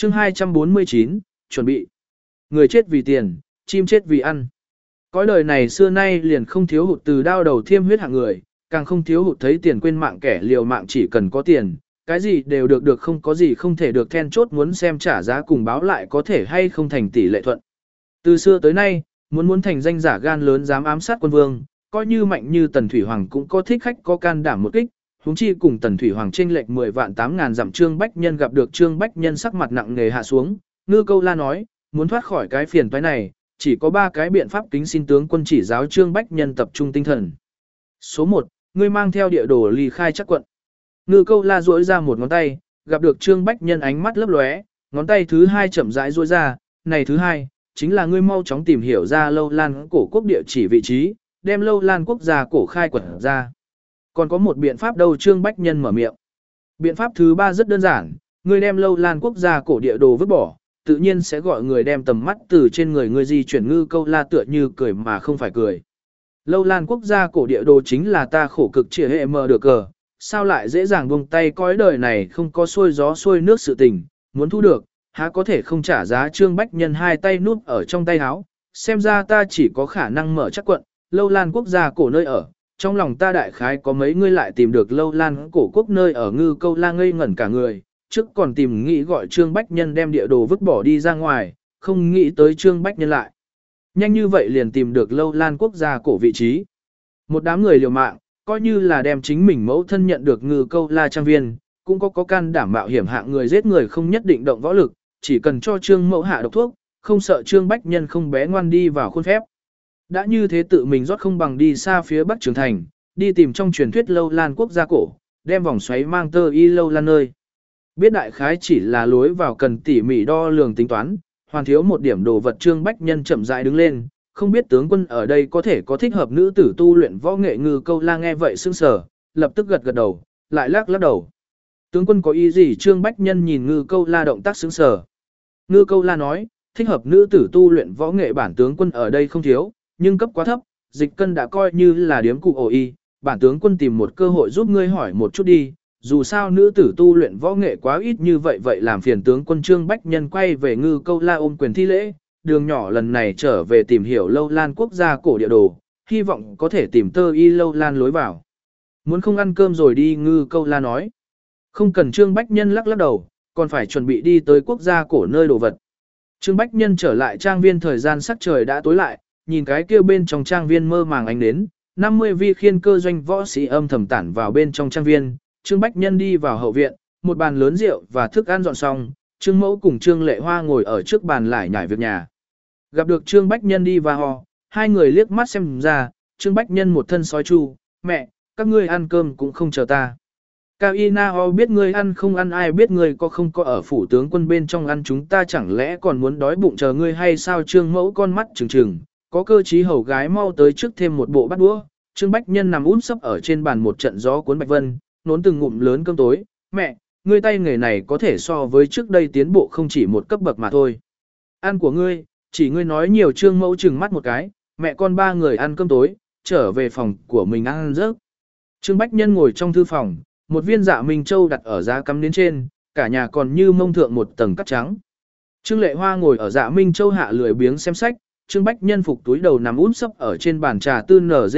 chương 249, chuẩn bị. Người chết vì tiền, chim chết vì ăn. Cõi đời này xưa nay liền không thiếu hụt từ đao đầu thiêm huyết hạng người, càng không thiếu hụt thấy tiền quên mạng kẻ liều mạng chỉ cần có tiền, cái gì đều được không có gì không thể được, then chốt muốn xem trả giá cùng báo lại có thể hay không thành tỷ lệ thuận. Từ xưa tới nay, muốn thành danh giả gan lớn dám ám sát quân vương, coi như mạnh như Tần Thủy Hoàng cũng có thích khách có can đảm một kích, huống chi cùng Tần Thủy Hoàng chênh lệch 10 vạn 8.000 dặm. Trương Bách Nhân gặp được Trương Bách Nhân sắc mặt nặng nề hạ xuống, Ngư Câu La nói, muốn thoát khỏi cái phiền toái này, chỉ có 3 cái biện pháp, kính xin tướng quân chỉ giáo. Trương Bách Nhân tập trung tinh thần. Số 1, ngươi mang theo địa đồ ly khai chắc quận. Ngư Câu La duỗi ra một ngón tay, gặp được Trương Bách Nhân ánh mắt lấp lóe, ngón tay thứ 2 chậm rãi duỗi ra, này thứ 2, chính là ngươi mau chóng tìm hiểu ra Lâu Lan cổ quốc địa chỉ vị trí, đem Lâu Lan quốc gia cổ khai quật ra. Còn có một biện pháp đâu? Trương Bách Nhân mở miệng. Biện pháp thứ 3 rất đơn giản, ngươi đem Lâu Lan quốc gia cổ địa đồ vứt bỏ, tự nhiên sẽ gọi người đem tầm mắt từ trên người ngươi di chuyển. Ngư Câu La tựa như cười mà không phải cười. Lâu Lan quốc gia cổ địa đồ chính là ta khổ cực chỉ hệ mờ được cờ, sao lại dễ dàng buông tay? Cõi đời này không có xuôi gió xuôi nước sự tình, muốn thu được, há có thể không trả giá. Trương Bách Nhân hai tay núp ở trong tay áo, xem ra ta chỉ có khả năng mở chắc quận, Lâu Lan quốc gia cổ nơi ở, trong lòng ta đại khái có mấy ngươi lại tìm được Lâu Lan cổ quốc nơi ở. Ngư Câu La ngây ngẩn cả người, trước còn tìm nghĩ gọi Trương Bách Nhân đem địa đồ vứt bỏ đi ra ngoài, không nghĩ tới Trương Bách Nhân lại nhanh như vậy liền tìm được Lâu Lan quốc gia cổ vị trí. Một đám người liều mạng, coi như là đem chính mình mẫu thân nhận được Ngư Câu La trang viên, cũng có can đảm mạo hiểm hạng người giết người không nhất định động võ lực, chỉ cần cho Trương mẫu hạ độc thuốc, không sợ Trương Bách Nhân không bé ngoan đi vào khuôn phép. Đã như thế tự mình rót không bằng đi xa phía Bắc Trường Thành, đi tìm trong truyền thuyết Lâu Lan quốc gia cổ, đem vòng xoáy mang tơ y Lâu Lan nơi. Biết đại khái chỉ là lối vào cần tỉ mỉ đo lường tính toán, hoàn thiếu một điểm đồ vật. Trương Bách Nhân chậm rãi đứng lên, không biết tướng quân ở đây có thể có thích hợp nữ tử tu luyện võ nghệ. Ngư Câu La nghe vậy sững sờ, lập tức gật gật đầu, lại lắc đầu. Tướng quân có ý gì? Trương Bách Nhân nhìn Ngư Câu La động tác sững sờ. Ngư Câu La nói, thích hợp nữ tử tu luyện võ nghệ bản tướng quân ở đây không thiếu, nhưng cấp quá thấp, Dịch Cân đã coi như là điếm cụ ổ y, bản tướng quân tìm một cơ hội giúp ngươi hỏi một chút đi, dù sao nữ tử tu luyện võ nghệ quá ít như vậy làm phiền tướng quân. Trương Bách Nhân quay về Ngư Câu La ôm quyền thi lễ, đường nhỏ lần này trở về tìm hiểu Lâu Lan quốc gia cổ địa đồ, hy vọng có thể tìm tơ y Lâu Lan lối vào. Muốn không ăn cơm rồi đi? Ngư Câu La nói. Không cần. Trương Bách Nhân lắc đầu, còn phải chuẩn bị đi tới quốc gia cổ nơi đồ vật. Trương Bách Nhân trở lại trang viên, thời gian sắc trời đã tối lại, nhìn cái kia bên trong trang viên mơ màng ánh đến, 50 vi khiên cơ doanh võ sĩ âm thầm tản vào bên trong trang viên. Trương Bách Nhân đi vào hậu viện, một bàn lớn rượu và thức ăn dọn xong, Trương Mẫu cùng Trương Lệ Hoa ngồi ở trước bàn lải nhải việc nhà. Gặp được Trương Bách Nhân đi vào hò, hai người liếc mắt xem ra, Trương Bách Nhân một thân sói chu, mẹ, các ngươi ăn cơm cũng không chờ ta. Cao Y Na Ho biết ngươi ăn không ăn, ai biết ngươi có không có ở phủ tướng quân bên trong ăn, chúng ta chẳng lẽ còn muốn đói bụng chờ ngươi hay sao? Trương Mẫu con mắt trừng trừng, có cơ trí hầu gái mau tới trước thêm một bộ bát đũa. Trương Bách Nhân nằm úp sấp ở trên bàn một trận gió cuốn bạch vân, nốn từng ngụm lớn cơm tối. Mẹ, ngươi tay nghề này có thể so với trước đây tiến bộ không chỉ một cấp bậc mà thôi. Ăn của ngươi, chỉ ngươi nói nhiều. Trương Mẫu trừng mắt một cái, mẹ con ba người ăn cơm tối, trở về phòng của mình ăn rớt. Trương Bách Nhân ngồi trong thư phòng, một viên Dạ Minh Châu đặt ở giá cắm đến trên, cả nhà còn như mông thượng một tầng cắt trắng. Trương Lệ Hoa ngồi ở Dạ Minh Châu hạ lười biếng xem sách, Trương Bách Nhân phục túi đầu nằm úp sấp ở trên bàn trà tư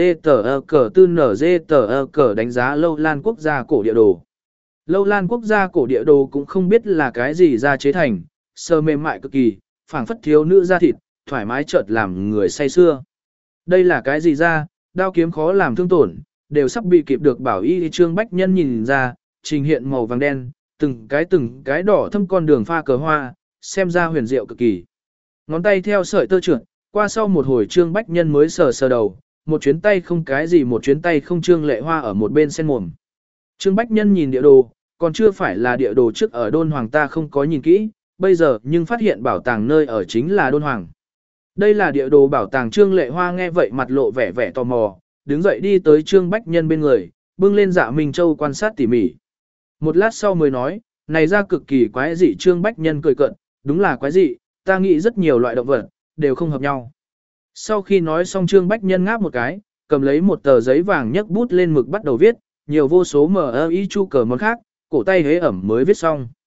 nz cờ đánh giá Lâu Lan quốc gia cổ địa đồ. Lâu Lan quốc gia cổ địa đồ cũng không biết là cái gì ra chế thành, sờ mềm mại cực kỳ, phảng phất thiếu nữ da thịt, thoải mái chợt làm người say sưa. Đây là cái gì ra, đao kiếm khó làm thương tổn, đều sắp bị kịp được bảo y. Trương Bách Nhân nhìn ra, trình hiện màu vàng đen, từng cái đỏ thâm con đường pha cờ hoa, xem ra huyền diệu cực kỳ. Ngón tay theo sợi tơ trượt, qua sau một hồi Trương Bách Nhân mới sờ đầu, một chuyến tay không cái gì, một chuyến tay không. Trương Lệ Hoa ở một bên sen mồm. Trương Bách Nhân nhìn địa đồ, còn chưa phải là địa đồ trước ở Đôn Hoàng ta không có nhìn kỹ, bây giờ nhưng phát hiện bảo tàng nơi ở chính là Đôn Hoàng. Đây là địa đồ bảo tàng. Trương Lệ Hoa nghe vậy mặt lộ vẻ tò mò, đứng dậy đi tới Trương Bách Nhân bên người, bưng lên Dạ Minh Châu quan sát tỉ mỉ. Một lát sau mới nói, này ra cực kỳ quái dị. Trương Bách Nhân cười cợt, đúng là quái dị, ta nghĩ rất nhiều loại động vật đều không hợp nhau. Sau khi nói xong, Trương Bách Nhân ngáp một cái, cầm lấy một tờ giấy vàng nhấc bút lên mực bắt đầu viết, nhiều vô số MI chu cờ món khác, cổ tay hế ẩm mới viết xong.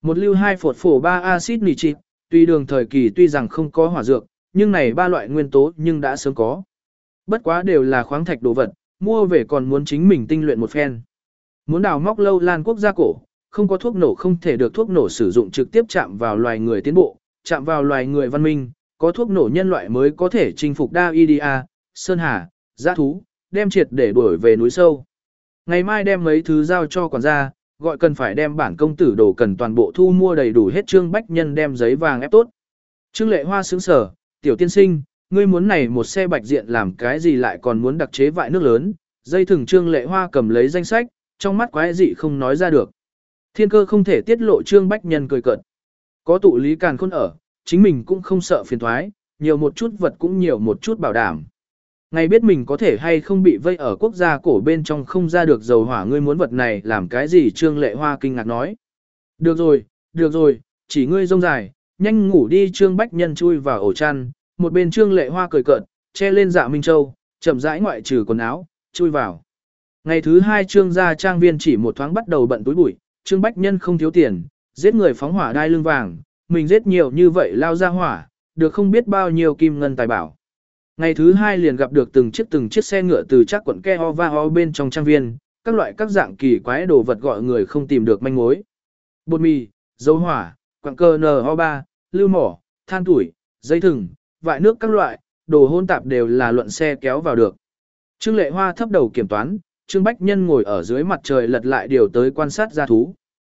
Một lưu 2 phột phổ 3 axit nitric, tuy đường thời kỳ tuy rằng không có hỏa dược, nhưng này ba loại nguyên tố nhưng đã sớm có. Bất quá đều là khoáng thạch đồ vật, mua về còn muốn chính mình tinh luyện một phen. Muốn đào móc lâu lan quốc gia cổ, không có thuốc nổ không thể được thuốc nổ sử dụng trực tiếp chạm vào loài người tiến bộ, chạm vào loài người văn minh, có thuốc nổ nhân loại mới có thể chinh phục Davidia, Sơn Hà, Giã Thú, đem triệt để đuổi về núi sâu. Ngày mai đem mấy thứ giao cho quản gia, gọi cần phải đem bản công tử đồ cần toàn bộ thu mua đầy đủ hết. Trương Bách Nhân đem giấy vàng ép tốt. Trương Lệ Hoa sướng sở, tiểu tiên sinh, ngươi muốn này một xe bạch diện làm cái gì lại còn muốn đặc chế vại nước lớn, dây thừng. Trương Lệ Hoa cầm lấy danh sách, trong mắt quái dị không nói ra được. Thiên cơ không thể tiết lộ. Trương Bách Nhân cười cợt. Có tụ lý càn khôn ở, chính mình cũng không sợ phiền thoái, nhiều một chút vật cũng nhiều một chút bảo đảm. Ngày biết mình có thể hay không bị vây ở quốc gia cổ bên trong không ra được dầu hỏa. Ngươi muốn vật này làm cái gì? Trương Lệ Hoa kinh ngạc nói. Được rồi, chỉ ngươi rông dài, nhanh ngủ đi. Trương Bách Nhân chui vào ổ chăn, một bên Trương Lệ Hoa cười cợt, che lên Dạ Minh Châu, chậm rãi ngoại trừ quần áo, chui vào. Ngày thứ 2 Trương gia trang viên chỉ một thoáng bắt đầu bận túi bụi. Trương Bách Nhân không thiếu tiền, giết người phóng hỏa đai lưng vàng, mình giết nhiều như vậy lao ra hỏa, được không biết bao nhiêu kim ngân tài bảo. Ngày thứ 2 liền gặp được từng chiếc xe ngựa từ chắc quận Kehova bên trong trang viên, các loại các dạng kỳ quái đồ vật gọi người không tìm được manh mối. Bột mì, dầu hỏa, quặng cơ NO3, lưu mỏ, than tuổi, dây thừng, vại nước các loại, đồ hôn tạp đều là luận xe kéo vào được. Trương Lệ Hoa thấp đầu kiểm toán, Trương Bách Nhân ngồi ở dưới mặt trời lật lại điều tới quan sát gia thú.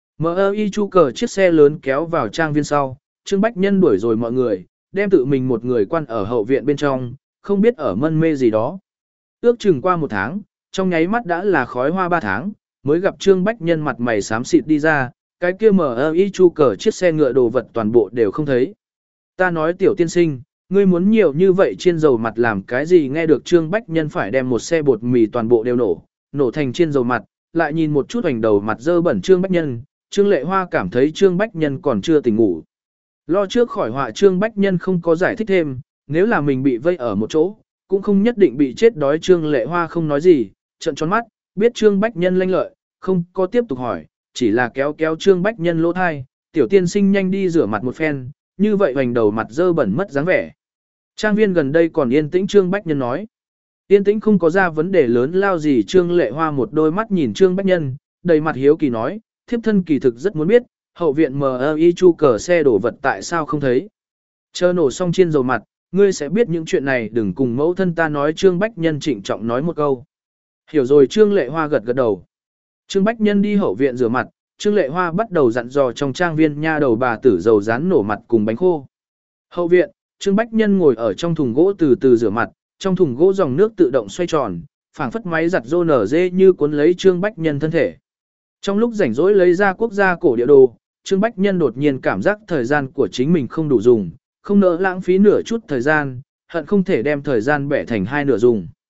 MI chu cờ chiếc xe lớn kéo vào trang viên sau, Trương Bách Nhân đuổi rồi mọi người, đem tự mình một người quan ở hậu viện bên trong, không biết ở mân mê gì đó. Ước chừng qua 1 tháng, trong nháy mắt đã là khói hoa 3 tháng, mới gặp Trương Bách Nhân mặt mày xám xịt đi ra, cái kia MI chu cờ chiếc xe ngựa đồ vật toàn bộ đều không thấy. Ta nói tiểu tiên sinh, ngươi muốn nhiều như vậy chiên dầu mặt làm cái gì? Nghe được Trương Bách Nhân phải đem một xe bột mì toàn bộ đều nổ thành chiên dầu mặt, lại nhìn một chút hoành đầu mặt dơ bẩn Trương Bách Nhân, Trương Lệ Hoa cảm thấy Trương Bách Nhân còn chưa tỉnh ngủ. Lo trước khỏi họa Trương Bách Nhân không có giải thích thêm, nếu là mình bị vây ở một chỗ, cũng không nhất định bị chết đói. Trương Lệ Hoa không nói gì, trợn tròn mắt, biết Trương Bách Nhân lanh lợi, không có tiếp tục hỏi, chỉ là kéo Trương Bách Nhân lỗ thai, tiểu tiên sinh nhanh đi rửa mặt một phen, như vậy hoành đầu mặt dơ bẩn mất dáng vẻ. Trang viên gần đây còn yên tĩnh. Trương Bách Nhân nói. Yên tĩnh không có ra vấn đề lớn lao gì. Trương Lệ Hoa một đôi mắt nhìn Trương Bách Nhân, đầy mặt hiếu kỳ nói, thiếp thân kỳ thực rất muốn biết, hậu viện MI chu cờ xe đổ vật tại sao không thấy. Chờ nổ xong chiên dầu mặt, ngươi sẽ biết những chuyện này, đừng cùng mẫu thân ta nói. Trương Bách Nhân trịnh trọng nói một câu. Hiểu rồi. Trương Lệ Hoa gật đầu. Trương Bách Nhân đi hậu viện rửa mặt, Trương Lệ Hoa bắt đầu dặn dò trong trang viên nha đầu bà tử dầu rán nổ mặt cùng bánh khô. Hậu viện, Trương Bách Nhân ngồi ở trong thùng gỗ từ từ rửa mặt, trong thùng gỗ dòng nước tự động xoay tròn, phảng phất máy giặt rô nở dê như cuốn lấy Trương Bách Nhân thân thể. Trong lúc rảnh rỗi lấy ra quốc gia cổ địa đồ, Trương Bách Nhân đột nhiên cảm giác thời gian của chính mình không đủ dùng, không nỡ lãng phí nửa chút thời gian, hận không thể đem thời gian bẻ thành 2 nửa dùng.